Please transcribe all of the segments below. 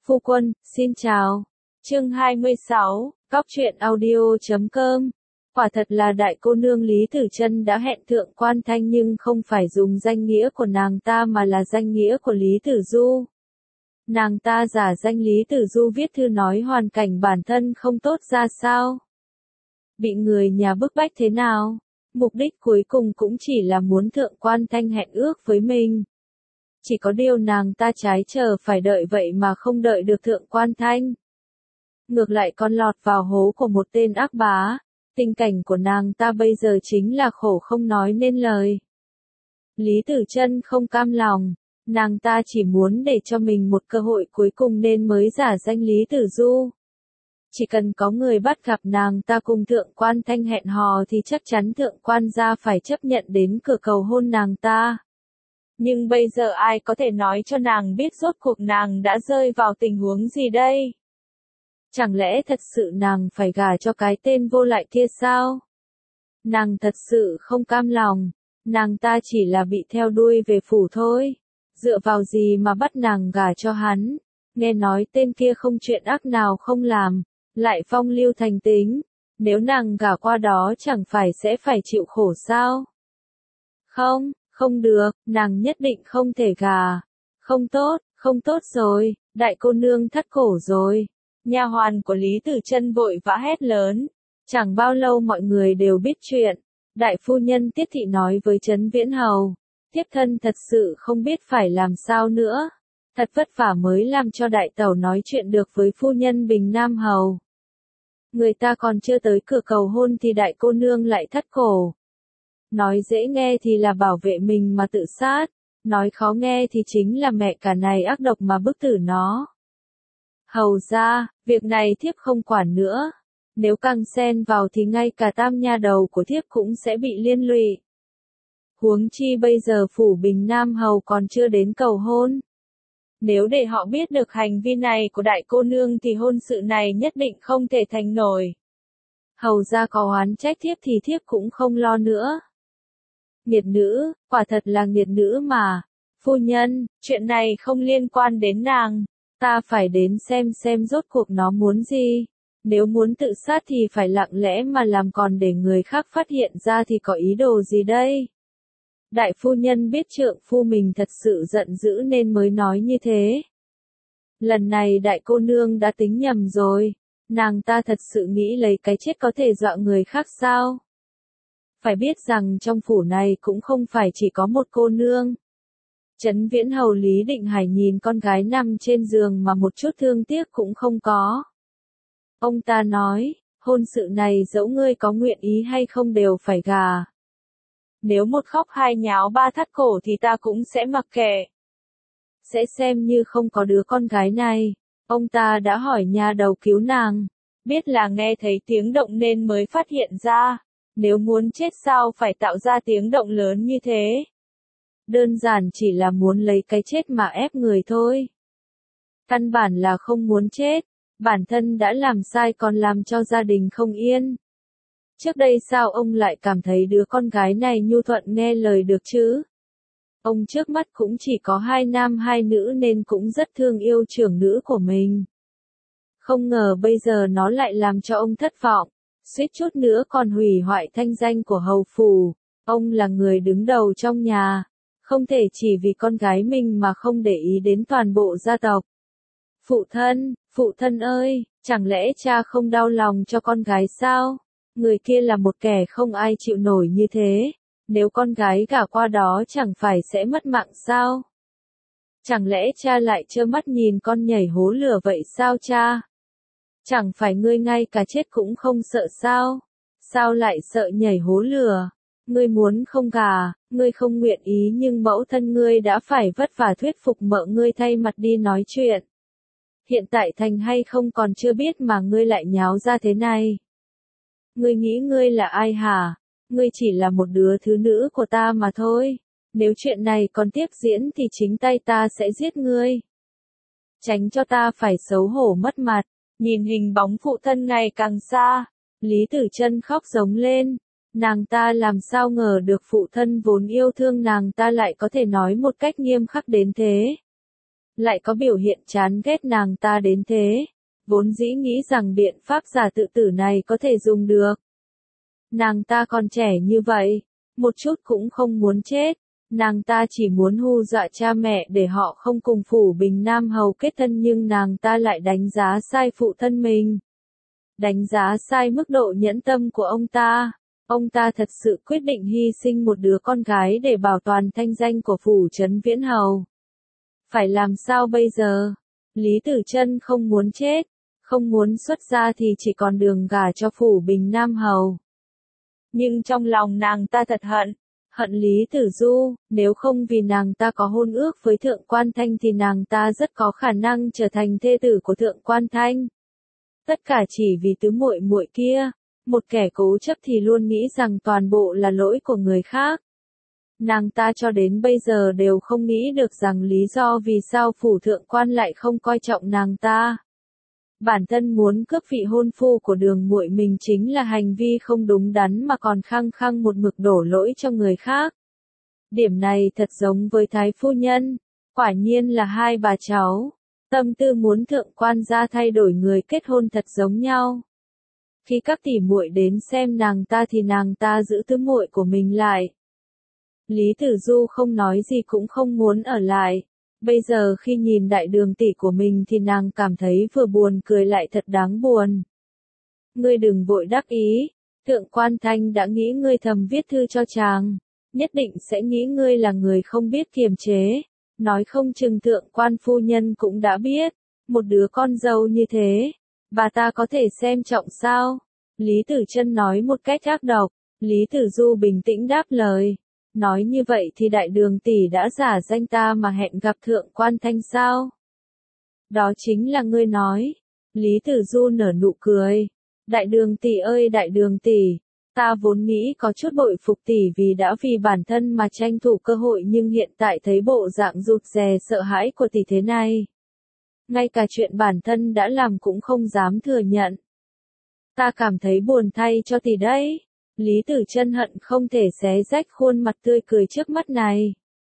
Phu quân, xin chào. Chương 26, Góc truyện audio.com. Quả thật là đại cô nương Lý Tử Chân đã hẹn Thượng Quan Thanh nhưng không phải dùng danh nghĩa của nàng ta mà là danh nghĩa của Lý Tử Du. Nàng ta giả danh Lý Tử Du viết thư nói hoàn cảnh bản thân không tốt ra sao. Bị người nhà bức bách thế nào. Mục đích cuối cùng cũng chỉ là muốn Thượng Quan Thanh hẹn ước với mình. Chỉ có điều nàng ta trái chờ phải đợi vậy mà không đợi được Thượng Quan Thanh. Ngược lại còn lọt vào hố của một tên ác bá. Tình cảnh của nàng ta bây giờ chính là khổ không nói nên lời. Lý Tử Chân không cam lòng. Nàng ta chỉ muốn để cho mình một cơ hội cuối cùng nên mới giả danh Lý Tử Du. Chỉ cần có người bắt gặp nàng ta cùng Thượng Quan Thanh hẹn hò thì chắc chắn Thượng Quan gia phải chấp nhận đến cửa cầu hôn nàng ta. Nhưng bây giờ ai có thể nói cho nàng biết rốt cuộc nàng đã rơi vào tình huống gì đây? Chẳng lẽ thật sự nàng phải gả cho cái tên vô lại kia sao? Nàng thật sự không cam lòng, nàng ta chỉ là bị theo đuôi về phủ thôi. Dựa vào gì mà bắt nàng gả cho hắn? Nghe nói tên kia không chuyện ác nào không làm, lại phong lưu thành tính. Nếu nàng gả qua đó chẳng phải sẽ phải chịu khổ sao? Không được, nàng nhất định không thể gả. Không tốt rồi, đại cô nương thắt cổ rồi. Nha hoàn của Lý Tử Chân vội vã hét lớn. Chẳng bao lâu mọi người đều biết chuyện. Đại phu nhân Tiết Thị nói với Trấn Viễn Hầu. Thiếp thân thật sự không biết phải làm sao nữa. Thật vất vả mới làm cho đại tẩu nói chuyện được với phu nhân Bình Nam Hầu. Người ta còn chưa tới cửa cầu hôn thì đại cô nương lại thắt cổ. Nói dễ nghe thì là bảo vệ mình mà tự sát. Nói khó nghe thì chính là mẹ cả này ác độc mà bức tử nó. Hầu ra, việc này thiếp không quản nữa. Nếu càng xen vào thì ngay cả tam nha đầu của thiếp cũng sẽ bị liên lụy. Huống chi bây giờ phủ Bình Nam Hầu còn chưa đến cầu hôn. Nếu để họ biết được hành vi này của đại cô nương thì hôn sự này nhất định không thể thành nổi. Hầu ra có oán trách thiếp thì thiếp cũng không lo nữa. Nghiệt nữ, quả thật là nghiệt nữ mà. Phu nhân, chuyện này không liên quan đến nàng. Ta phải đến xem rốt cuộc nó muốn gì. Nếu muốn tự sát thì phải lặng lẽ mà làm, còn để người khác phát hiện ra thì có ý đồ gì đây? Đại phu nhân biết trượng phu mình thật sự giận dữ nên mới nói như thế. Lần này đại cô nương đã tính nhầm rồi. Nàng ta thật sự nghĩ lấy cái chết có thể dọa người khác sao? Phải biết rằng trong phủ này cũng không phải chỉ có một cô nương. Trấn Viễn Hầu Lý Định Hải nhìn con gái nằm trên giường mà một chút thương tiếc cũng không có. Ông ta nói, hôn sự này dẫu ngươi có nguyện ý hay không đều phải gả. Nếu một khóc hai nháo ba thắt cổ thì ta cũng sẽ mặc kệ. Sẽ xem như không có đứa con gái này. Ông ta đã hỏi nhà đầu cứu nàng. Biết là nghe thấy tiếng động nên mới phát hiện ra. Nếu muốn chết sao phải tạo ra tiếng động lớn như thế? Đơn giản chỉ là muốn lấy cái chết mà ép người thôi. Căn bản là không muốn chết. Bản thân đã làm sai còn làm cho gia đình không yên. Trước đây sao ông lại cảm thấy đứa con gái này nhu thuận nghe lời được chứ? Ông trước mắt cũng chỉ có 2 nam 2 nữ nên cũng rất thương yêu trưởng nữ của mình. Không ngờ bây giờ nó lại làm cho ông thất vọng. Suýt chút nữa còn hủy hoại thanh danh của hầu phủ. Ông là người đứng đầu trong nhà. Không thể chỉ vì con gái mình mà không để ý đến toàn bộ gia tộc. Phụ thân ơi, chẳng lẽ cha không đau lòng cho con gái sao? Người kia là một kẻ không ai chịu nổi như thế. Nếu con gái gả qua đó chẳng phải sẽ mất mạng sao? Chẳng lẽ cha lại trơ mắt nhìn con nhảy hố lửa vậy sao cha? Chẳng phải ngươi ngay cả chết cũng không sợ sao? Sao lại sợ nhảy hố lửa? Ngươi muốn không gả, ngươi không nguyện ý nhưng mẫu thân ngươi đã phải vất vả thuyết phục mợ ngươi thay mặt đi nói chuyện. Hiện tại thành hay không còn chưa biết mà ngươi lại nháo ra thế này. Ngươi nghĩ ngươi là ai hả? Ngươi chỉ là một đứa thứ nữ của ta mà thôi. Nếu chuyện này còn tiếp diễn thì chính tay ta sẽ giết ngươi. Tránh cho ta phải xấu hổ mất mặt. Nhìn hình bóng phụ thân ngày càng xa, Lý Tử Chân khóc giống lên. Nàng ta làm sao ngờ được phụ thân vốn yêu thương nàng ta lại có thể nói một cách nghiêm khắc đến thế. lại có biểu hiện chán ghét nàng ta đến thế. Vốn dĩ nghĩ rằng biện pháp giả tự tử này có thể dùng được. Nàng ta còn trẻ như vậy, một chút cũng không muốn chết. Nàng ta chỉ muốn hù dọa cha mẹ để họ không cùng Phủ Bình Nam Hầu kết thân, nhưng nàng ta lại đánh giá sai phụ thân mình. Đánh giá sai mức độ nhẫn tâm của ông ta. Ông ta thật sự quyết định hy sinh một đứa con gái để bảo toàn thanh danh của Phủ Trấn Viễn Hầu. Phải làm sao bây giờ? Lý Tử Trân không muốn chết, không muốn xuất gia thì chỉ còn đường gả cho Phủ Bình Nam Hầu. Nhưng trong lòng nàng ta thật hận Lý Tử Du, nếu không vì nàng ta có hôn ước với Thượng Quan Thanh thì nàng ta rất có khả năng trở thành thê tử của Thượng Quan Thanh. Tất cả chỉ vì tứ muội muội kia, một kẻ cố chấp thì luôn nghĩ rằng toàn bộ là lỗi của người khác. Nàng ta cho đến bây giờ đều không nghĩ được rằng lý do vì sao Phủ Thượng Quan lại không coi trọng nàng ta. Bản thân muốn cướp vị hôn phu của Đường muội mình chính là hành vi không đúng đắn mà còn khăng khăng một mực đổ lỗi cho người khác. Điểm này thật giống với Thái phu nhân, quả nhiên là hai bà cháu. Tâm tư muốn Thượng Quan gia thay đổi người kết hôn thật giống nhau. Khi các tỷ muội đến xem nàng ta thì nàng ta giữ tứ muội của mình lại. Lý Tử Du không nói gì cũng không muốn ở lại. Bây giờ khi nhìn đại đường tỷ của mình thì nàng cảm thấy vừa buồn cười lại thật đáng buồn. Ngươi đừng vội đắc ý, Thượng Quan Thanh đã nghĩ ngươi thầm viết thư cho chàng, nhất định sẽ nghĩ ngươi là người không biết kiềm chế, nói không chừng Thượng Quan phu nhân cũng đã biết, một đứa con dâu như thế, bà ta có thể xem trọng sao? Lý Tử Trân nói một cách ác độc. Lý Tử Du bình tĩnh đáp lời. Nói như vậy thì đại đường tỷ đã giả danh ta mà hẹn gặp Thượng Quan Thanh sao? Đó chính là ngươi nói. Lý Tử Du nở nụ cười. Đại đường tỷ ơi đại đường tỷ, ta vốn nghĩ có chút bội phục tỷ vì đã vì bản thân mà tranh thủ cơ hội, nhưng hiện tại thấy bộ dạng rụt rè sợ hãi của tỷ thế này. Ngay cả chuyện bản thân đã làm cũng không dám thừa nhận. Ta cảm thấy buồn thay cho tỷ đấy. Lý Tử Trân hận không thể xé rách khuôn mặt tươi cười trước mắt này.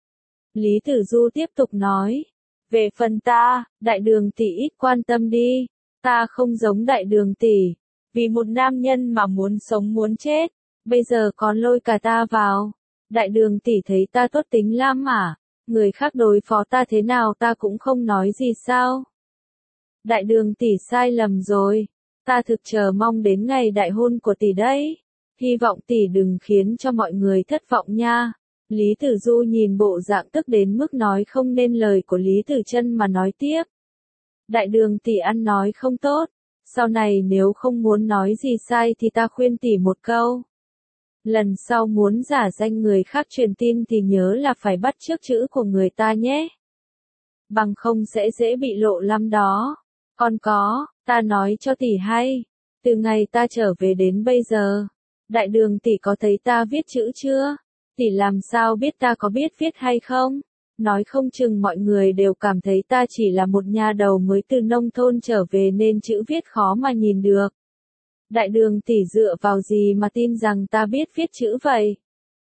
Lý Tử Du tiếp tục nói. Về phần ta, đại đường tỷ ít quan tâm đi. Ta không giống đại đường tỷ. Vì một nam nhân mà muốn sống muốn chết. Bây giờ còn lôi cả ta vào. Đại đường tỷ thấy ta tốt tính lắm à? Người khác đối phó ta thế nào ta cũng không nói gì sao? Đại đường tỷ sai lầm rồi. Ta thực chờ mong đến ngày đại hôn của tỷ đấy. Hy vọng tỷ đừng khiến cho mọi người thất vọng nha. Lý Tử Du nhìn bộ dạng tức đến mức nói không nên lời của Lý Tử Trân mà nói tiếp. Đại đường tỷ ăn nói không tốt. Sau này nếu không muốn nói gì sai thì ta khuyên tỷ một câu. Lần sau muốn giả danh người khác truyền tin thì nhớ là phải bắt chước chữ của người ta nhé. Bằng không sẽ dễ bị lộ lắm đó. Còn có, ta nói cho tỷ hay. Từ ngày ta trở về đến bây giờ. Đại đường tỷ có thấy ta viết chữ chưa? Tỷ làm sao biết ta có biết viết hay không? Nói không chừng mọi người đều cảm thấy ta chỉ là một nha đầu mới từ nông thôn trở về nên chữ viết khó mà nhìn được. Đại đường tỷ dựa vào gì mà tin rằng ta biết viết chữ vậy?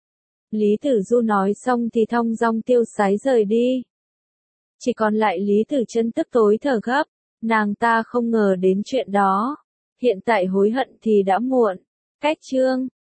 Lý Tử Du nói xong thì thong dong tiêu sái rời đi. Chỉ còn lại Lý Tử Trân tức tối thở gấp. Nàng ta không ngờ đến chuyện đó. Hiện tại hối hận thì đã muộn. Cách chương